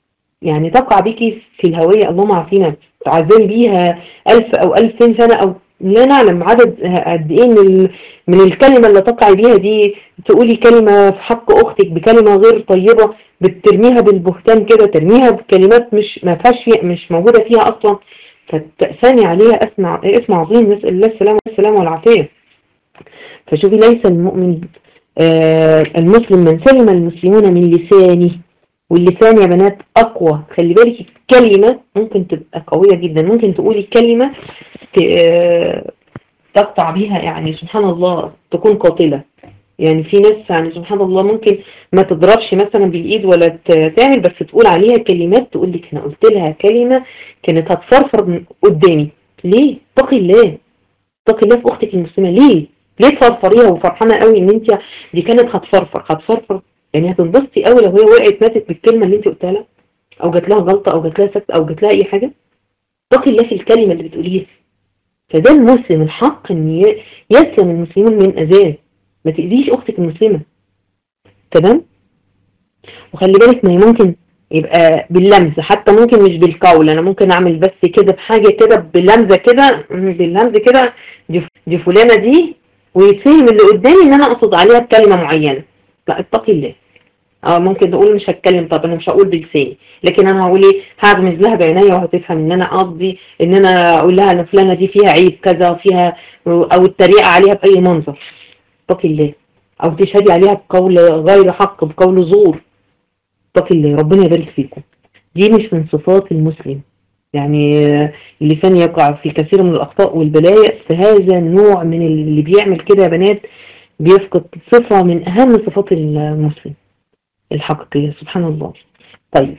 يعني تقع بيكي في الهوية، اللهم عافينا، تعذبي بيها ألف أو ألفين سنة، أو لا نعلم عدد قد إيه من من الكلمة اللي تقع بيها دي. تقولي كلمة في حق أختك بكلمة غير طيبة، بترميها بالبهتان كده، ترميها بكلمات مش ما فيهاش، مش موجودة فيها أصلا، فتأساني عليها اسمع اسم عظيم، نسأل الله السلامة والسلامة والعافية. فشوفي ليس المؤمن آه المسلم من سلم المسلمون من لسانه، واللسان يا بنات أقوى، خلي بالك الكلمة ممكن تبقى قوية جدا، ممكن تقولي كلمة تقطع بيها، يعني سبحان الله تكون قاتلة. يعني في ناس يعني سبحان الله ممكن ما تضربش مثلا بالإيد ولا تعمل، بس تقول عليها كلمات تقول لك أنا قلت لها كلمة كانت هتفرفر من قدامي. ليه؟ اتقي الله، اتقي الله في أختك المسلمة. ليه؟ ليه تفرفريها وفرحانة قوي ان انت دي كانت هتفرفر هتفرفر يعني هتنبسطي قوي لو هي وقعت ماتت بالكلمة اللي انت قلتها لها، او جات لها غلطة، او جات لها سكت، او جات لها اي حاجة. اتقي الله في الكلمة اللي بتقوليها. فده المسلم الحق ان يسلم المسلمون من اذاه، ما تأذيش اختك المسلمة، تمام؟ وخلي بالك ما هي ممكن يبقى باللمز، حتى ممكن مش بالقول، انا ممكن اعمل بس كده بحاجة كده باللمزة كده، باللمز كده، دي, دي فلانة دي، ويتفهم اللي قدامي ان انا اقصد عليها بكلمة معينة. لا اتقي الله. اه ممكن تقول مش هتكلم، طب انا مش هقول بلساني، لكن انا هقول ايه، هغمز لها بعينيا وهتفهم ان انا قصدي ان انا اقول لها ان فلانة دي فيها عيب كذا وفيها، او التريقة عليها باي منظر. اتقي الله. او تشهدي عليها بقول غير حق، بقول زور. اتقي الله، ربنا يبارك فيكم. دي مش من صفات المسلم، يعني اللسان يقع في كثير من الأخطاء والبلايا، فهذا النوع من اللي بيعمل كده يا بنات بيفقد صفة من أهم صفات المسلم الحقيقية، سبحان الله. طيب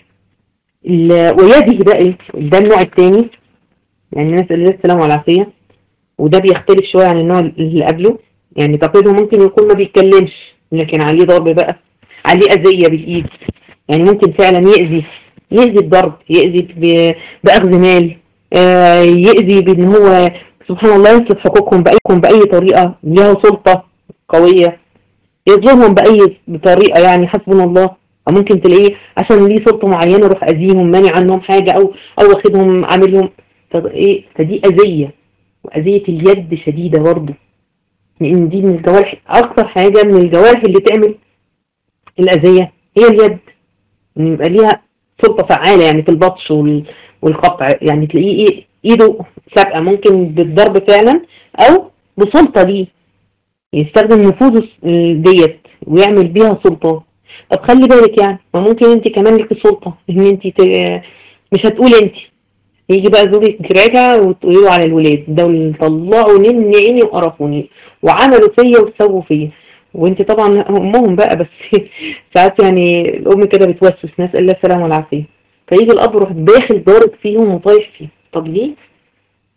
ويده بقى ايه، ده النوع الثاني، يعني نسأل الله السلامة والعافية، وده بيختلف شوية عن النوع اللي قبله. يعني تقييده ممكن يكون ما بيتكلمش، لكن عليه ضرب بقى، عليه أذية بالإيد، يعني ممكن فعلا يأذي يأذي بضرب، يأذي بأخذ مال، آه يأذي بأن هو سبحان الله يسلب حقوقهم بأيكم بأي طريقة، ليها سلطة قوية، يظلمهم بأي بطريقة، يعني حسبنا الله. أو ممكن تلاقيه عشان ليه سلطة معينة روح أذيهم، مانع عنهم حاجة، أو أو واخدهم عاملهم، إيه، فدي أذية. وأذية اليد شديدة برضه، لأن دي من الجوارح، أكثر حاجة من الجوارح اللي تعمل الأذية هي اليد، إن يبقى ليها سلطة فعالة يعني في البطش والقطع، يعني تلاقيه إيه إيده سابقة، ممكن بالضرب فعلا أو بسلطة ليه يستخدم نفوذه ديت ويعمل بيها سلطة. طب خلي بالك يعني، ما ممكن انت كمان لك سلطة ان انت ت... مش هتقولي انت، يجي بقى زوجك راجع وتقولي له على الولاد دول طلعوا نن عيني وقرفوني وعملوا فيا وسووا فيا، وانت طبعا امهم بقى، بس ساعات يعني الام كده بتوسوس، نسأل الله السلامة والعافية، فيجي الاب يروح داخل ضارب فيهم وطايح فيهم. طب ليه؟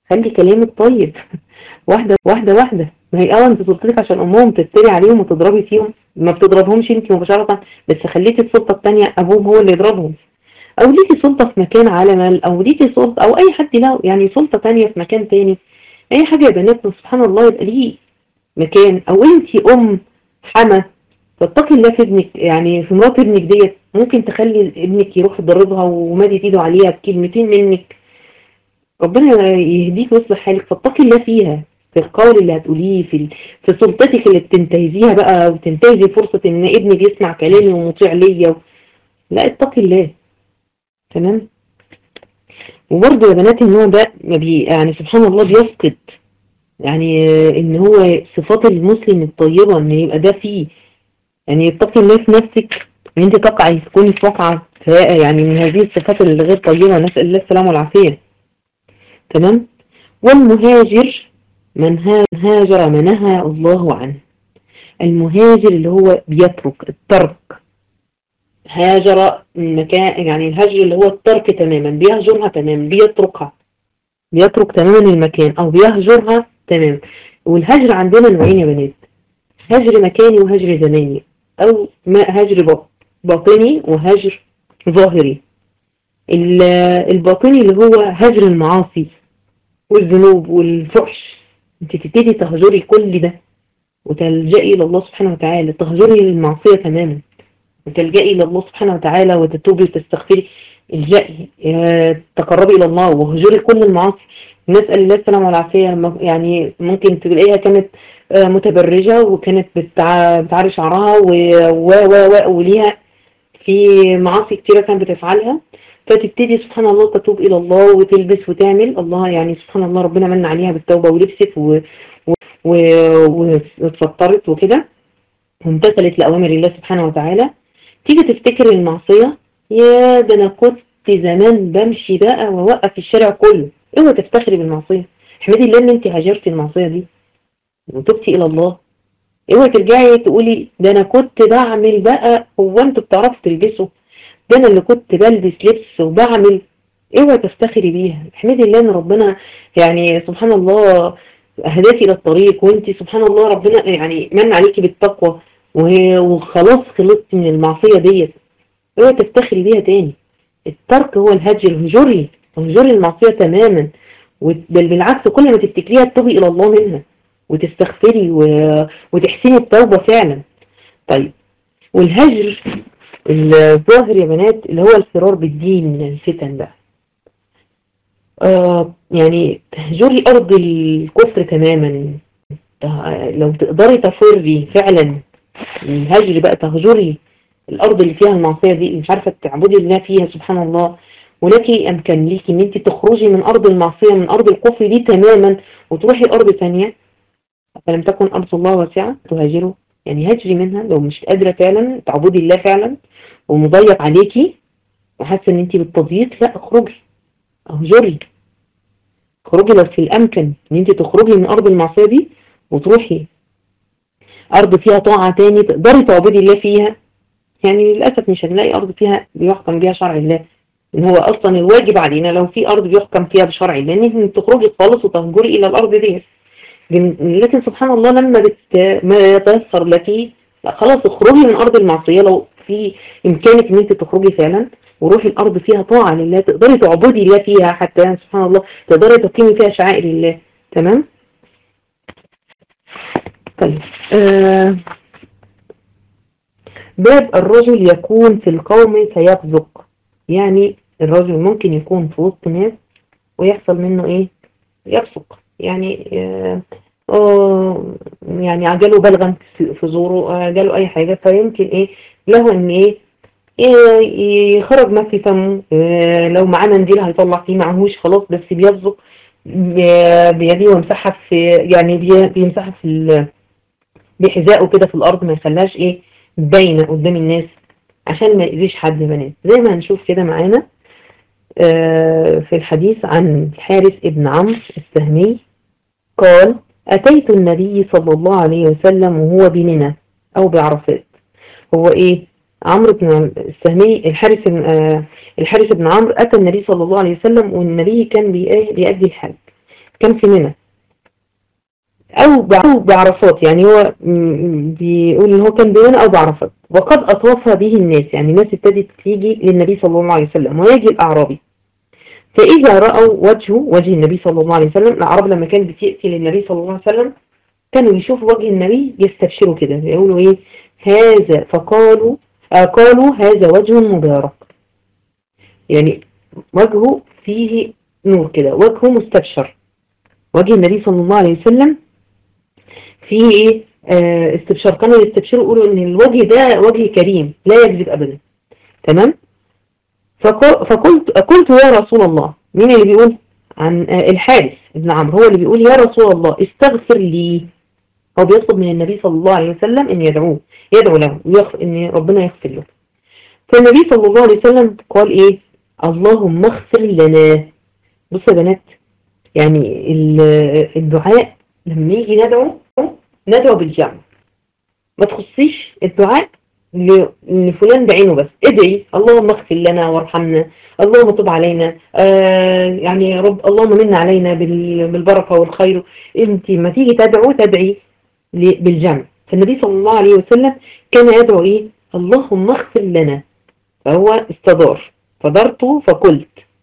خلي كلامك طيب. واحدة واحدة واحدة. ما هي اه انت سلطتك عشان امهم تفتري عليهم وتضربي فيهم، ما بتضربهمش انت مباشرة، بس خليتي السلطة التانية ابوهم هو اللي يضربهم. او ليكي سلطة في مكان عمل، او ليكي سلطة، او اي حد له يعني سلطة تانية في مكان تاني، اي حاجة يا بنات سبحان الله يبقى ليه مكان. او انت ام حما، فاتقي الله في ابنك، يعني في مرات ابنك ديت ممكن تخلي ابنك يروح يضربها ومادي ايده عليها بكلمتين منك، ربنا يهديك ويصلح حالك. فاتقي الله فيها، في القول اللي هتقوليه، في في سلطتك اللي بتنتهزيها بقى، وتنتهزي فرصة ان ابني بيسمع كلامي ومطيع ليا. لا اتقي الله. تمام. وبرضه يا بنات النوع ده بي يعني سبحان الله بيفقد، يعني ان هو صفات المسلم الطيبة ان يبقى ده فيه. يعني اتقي الله في نفسك ان انت تقعي تكوني في واقعة يعني من هذه الصفات اللي غير طيبة، نسأل الله السلامة والعافية. تمام. والمهاجر من هاجر ما نهى الله عنه. المهاجر اللي هو بيترك، الترك. هاجر مكان، يعني الهجر اللي هو الترك تماما، بيهجرها تماما، بيتركها، بيترك تماما المكان او بيهجرها تماما. والهجر عندنا نوعين يا بنات، هجر مكاني وهجر زماني، او هجر باطني وهجر ظاهري. الباطني اللي هو هجر المعاصي والذنوب والفحش، انت تبتدي تهجري كل ده وتلجئي الى الله سبحانه وتعالى، تهجري المعصية تماما وتلجئي الى الله سبحانه وتعالى وتتوبي وتستغفري. الجئي تقربي الى الله وهجري كل المعاصي. نسأل الله السلامة والعافية. يعني ممكن تلاقيها كانت متبرجة وكانت بتعري شعرها و و و وليها في معاصي كتيرة كانت بتفعلها، فتبتدي سبحان الله تتوب إلى الله وتلبس وتعمل الله، يعني سبحان الله ربنا من عليها بالتوبة ولبست واتفطرت وكده وامتثلت لأوامر الله سبحانه وتعالى. تيجي تفتكر المعصية، يا ده أنا كنت زمان بمشي بقى ووقف الشارع كله. اوعي تفتخري بالمعصية، احمدي الله ان انت هاجرتي المعصية دي وتبتي إلى الله. اوعي ترجعي تقولي ده أنا كنت بعمل بقى، هو انتوا بتعرفوا تلبسوا؟ ده انا اللي كنت بلبس لبس وبعمل. اوعي تفتخري بيها، احمدي الله ان ربنا يعني سبحان الله هداكي الى الطريق، وانت سبحان الله ربنا يعني من عليكي بالتقوى وخلاص خلصتي من المعصية ديت. اوعي تفتخري بيها تاني. الترك هو الهجر، هجري هجري المعصية تماما، بل بالعكس كل ما تفتكريها تتوبي الى الله منها وتستغفري وتحسني التوبة فعلا. طيب، والهجر الظاهر يا بنات اللي هو الفرار بالدين من الفتن بقى. آه يعني تهجري أرض الكفر تماما، لو تقدري تفري فعلا الهجر بقى، تهجري الأرض اللي فيها المعصية دي، مش عارفة تعبدي الله فيها سبحان الله، ولكن أمكن ليكي ان انت تخرجي من أرض المعصية، من أرض الكفر دي تماما، وتروحي أرض ثانية. فلم تكن أرض الله واسعة تهاجروا، يعني هاجري منها لو مش قادرة فعلا تعبدي الله فعلا ومضيق عليكي وحاسه ان انت بالتضييق، لا اخرجي، اهجري، اخرجي لو في الامكن ان انت تخرجي من ارض المعصيه دي وتروحي ارض فيها طاعه تاني تقدري تعبدي الله فيها. يعني للاسف مش هنلاقي ارض فيها بيحكم بيها شرع الله، ان هو اصلا الواجب علينا لو في ارض بيحكم فيها بشرع الله ان انت تخرجي خالص وتهجري الى الارض دي. لكن سبحان الله لما بت... ما يتيسر لك، لا خلاص اخرجي من ارض المعصيه لو في امكانك ان انت تخرجي فعلا، وروحي الارض فيها طاعه لله تقدري تعبدي الله فيها، حتى سبحان الله تقدري تقيمي فيها شعائر الله. تمام. طيب، آه باب الرجل يكون في القوم فيفزق. يعني الرجل ممكن يكون في وسط ناس ويحصل منه ايه؟ يفسق. يعني آه آه يعني عجله بلغم في زوره، عجله اي حاجه، فيمكن ايه له ان ايه يخرج ما في فمه، لو معاه منديل هيطلع فيه، معهوش خلاص بس بيبزق بيديه ويمسحها في، يعني بيمسحها في بحذائه كده في الارض، ما يخليهاش ايه باينه قدام الناس عشان ما يأذيش حد بنات، زي ما هنشوف كده معانا في الحديث عن الحارث ابن عمرو السهمي قال: أتيت النبي صلى الله عليه وسلم وهو بمنى أو بعرفات. هو إيه؟ عمرو بن السهمي الحارث الحارث بن عمرو أتى النبي صلى الله عليه وسلم والنبي كان بيأدي الحج، كان في منى او بعرفات، يعني هو بيقول ان هو كان بمنى او بعرفات. وقد اطاف به الناس، يعني الناس ابتدت تيجي للنبي صلى الله عليه وسلم، ويجي الاعرابي. فاذا راوا وجهه، وجه النبي صلى الله عليه وسلم، الاعراب لما كانت بتاتي للنبي صلى الله عليه وسلم كانوا يشوفوا وجه النبي يستبشروا كده، يقولوا ايه هذا، فقالوا آه قالوا هذا وجه مبارك، يعني وجهه فيه نور كده، وجهه مستبشر. وجه النبي صلى الله عليه وسلم فيه ايه آه استبشار، كانوا يستبشروا يقولوا ان الوجه ده وجه كريم لا يكذب ابدا. تمام. فقلت قلت يا رسول الله، مين اللي بيقول؟ عن آه الحارث ابن عمرو، هو اللي بيقول يا رسول الله استغفر لي. هو بيطلب من النبي صلى الله عليه وسلم ان يدعوه، يدعو له ويغفر، ان ربنا يغفر له. فالنبي صلى الله عليه وسلم قال ايه؟ اللهم اغفر لنا. بص يا بنات، يعني الدعاء لما يجي ندعو ندعو بالجمع، ما تخصيش الدعاء لفلان بعينه بس. ادعي اللهم اغفر لنا وارحمنا، اللهم تب علينا، آه يعني يا رب اللهم من علينا بالبركة والخير. انت ما تيجي تدعو تدعي بالجمع. فالنبي صلى الله عليه وسلم كان يدعو ايه؟ اللهم اغفر لنا. فهو استدار، فدرت فقلت.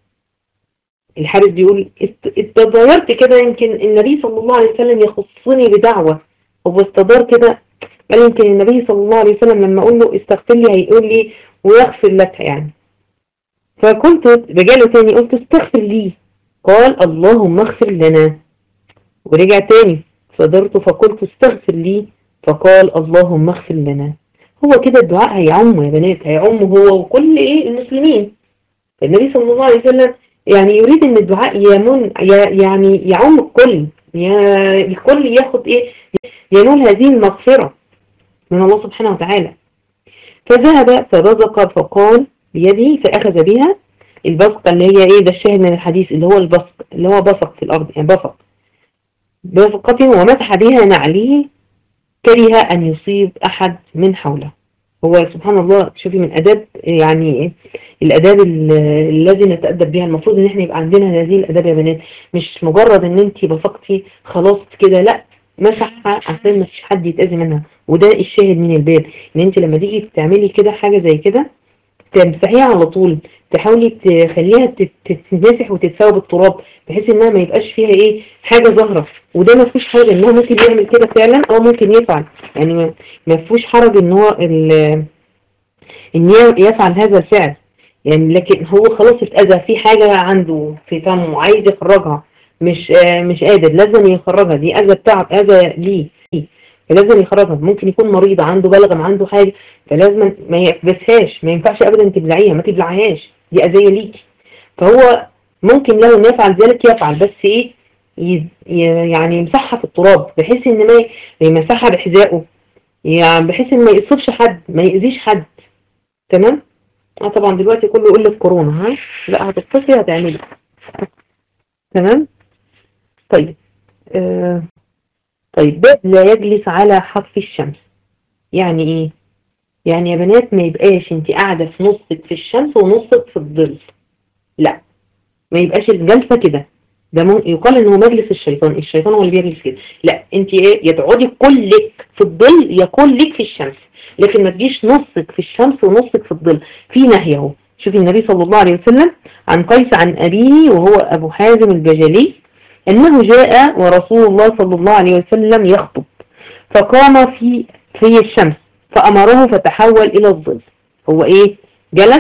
الحارث بيقول استدارت كده، يمكن النبي صلى الله عليه وسلم يخصني بدعوة، هو استدار كده، قال يمكن النبي صلى الله عليه وسلم لما اقول له استغفر لي هيقول لي ويغفر لك يعني. فكنت رجاله تاني قلت استغفر لي، قال اللهم اغفر لنا. ورجع تاني فدرت فقلت استغفر لي، فقال اللهم اغفر لنا. هو كده الدعاء هيعم يا بنات، هيعم هو وكل ايه المسلمين. النبي صلى الله عليه وسلم يعني يريد ان الدعاء يمن يعني يعم الكل، الكل ياخد ايه، ينول هذه المغفرة من الله سبحانه وتعالى. فذهب فرزق فقال بيده فأخذ بها البصق، اللي هي ايه ده الشاهد من الحديث، اللي هو البصق اللي هو بصق في الأرض، يعني بصق بصقته، ومسح بها نعله كره أن يصيب أحد من حوله. هو سبحان الله، شوفي من أداب، يعني الأداب الذي نتأدب بها، المفروض ان احنا يبقى عندنا هذه الأداب يا بنات، مش مجرد ان انت بصقتي خلاص كده، لا، مسحها عشان ما فيش حد يتأذي منها. وده الشاهد من الباب، ان انت لما تيجي تعملي كده حاجة زي كده تمسحيها على طول، تحاولي تخليها تتمسح وتتساوى بالتراب، بحيث انها ما يبقاش فيها ايه حاجة ظاهرة. وده ما فيش حاجة انها ممكن يعمل كده فعلا، او ممكن يفعل، يعني ما فيش حرج ان هو ان يفعل هذا الفعل يعني. لكن هو خلاص اتأذى في حاجة عنده في فمه عايز يخرجها، مش آه مش قادر، لازم يخرجها، دي أذى بتاع أذى ليه، فلازم يخرجها. ممكن يكون مريض عنده بلغم عنده حاجة، فلازم ما يحبسهاش، ما ينفعش ابدا تبلعيها، ما تبلعهاش، دي أذية ليكي. فهو ممكن له ان يفعل ذلك يفعل، بس ايه يعني يمسحها في التراب، بحيث ان ما يمسحها بحذائه، يعني بحيث ان ما يصيبش حد، ما يأذيش حد. تمام. اه طبعا دلوقتي كله يقول لك كورونا، ها لا هتتصفي هتعملي. تمام. طيب آه طيب باب لا يجلس على حرف الشمس. يعني ايه؟ يعني يا بنات ما يبقاش انت قاعده في نصك في الشمس ونصك في الظل، لا، ما يبقاش الجلسه كده، ده يقال انه مجلس الشيطان، الشيطان هو اللي بيجلس كده. لا، انت ايه، يا تقعدي كلك في الظل يا كلك في الشمس، لكن ما تجيش نصك في الشمس ونصك في الظل، في نهي اهو. شوفي النبي صلى الله عليه وسلم عن قيس عن أبيه وهو أبو حازم البجلي أنه جاء ورسول الله صلى الله عليه وسلم يخطب، فقام في في الشمس فأمره فتحول إلى الظل. هو إيه؟ جلس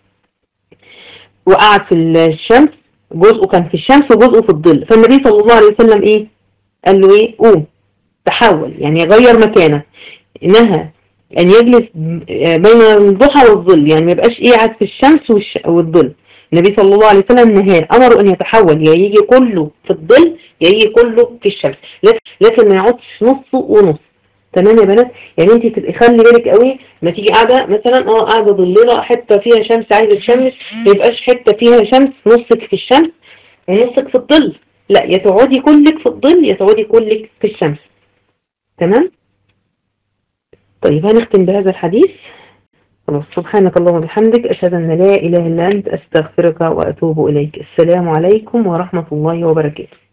وقعد في الشمس، جزء كان في الشمس وجزء في الظل. فالنبي صلى الله عليه وسلم إيه؟ قال له إيه؟ قوم، تحول، يعني غير مكانه، نهى أن يجلس بين الضحى والظل، يعني ما يبقاش إيه قاعد في الشمس والظل. النبي صلى الله عليه وسلم نهاه، أمره أن يتحول، يا يجي كله في الظل يا يجي كله في الشمس، لكن ما يقعدش نصه ونص. تمام يا بنات؟ يعني انت تبقي خلي بالك قوي، ما تيجي قاعده مثلا اه قاعده ظليله، حته فيها شمس عايزه تشمس، ما يبقاش حته فيها شمس نصك في الشمس ونصك في الظل، لا، يا تقعدي كلك في الظل يا تقعدي كلك في الشمس. تمام؟ طيب هنختم بهذا الحديث. سبحانك اللهم وبحمدك، أشهد أن لا إله إلا أنت، أستغفرك وأتوب إليك. السلام عليكم ورحمة الله وبركاته.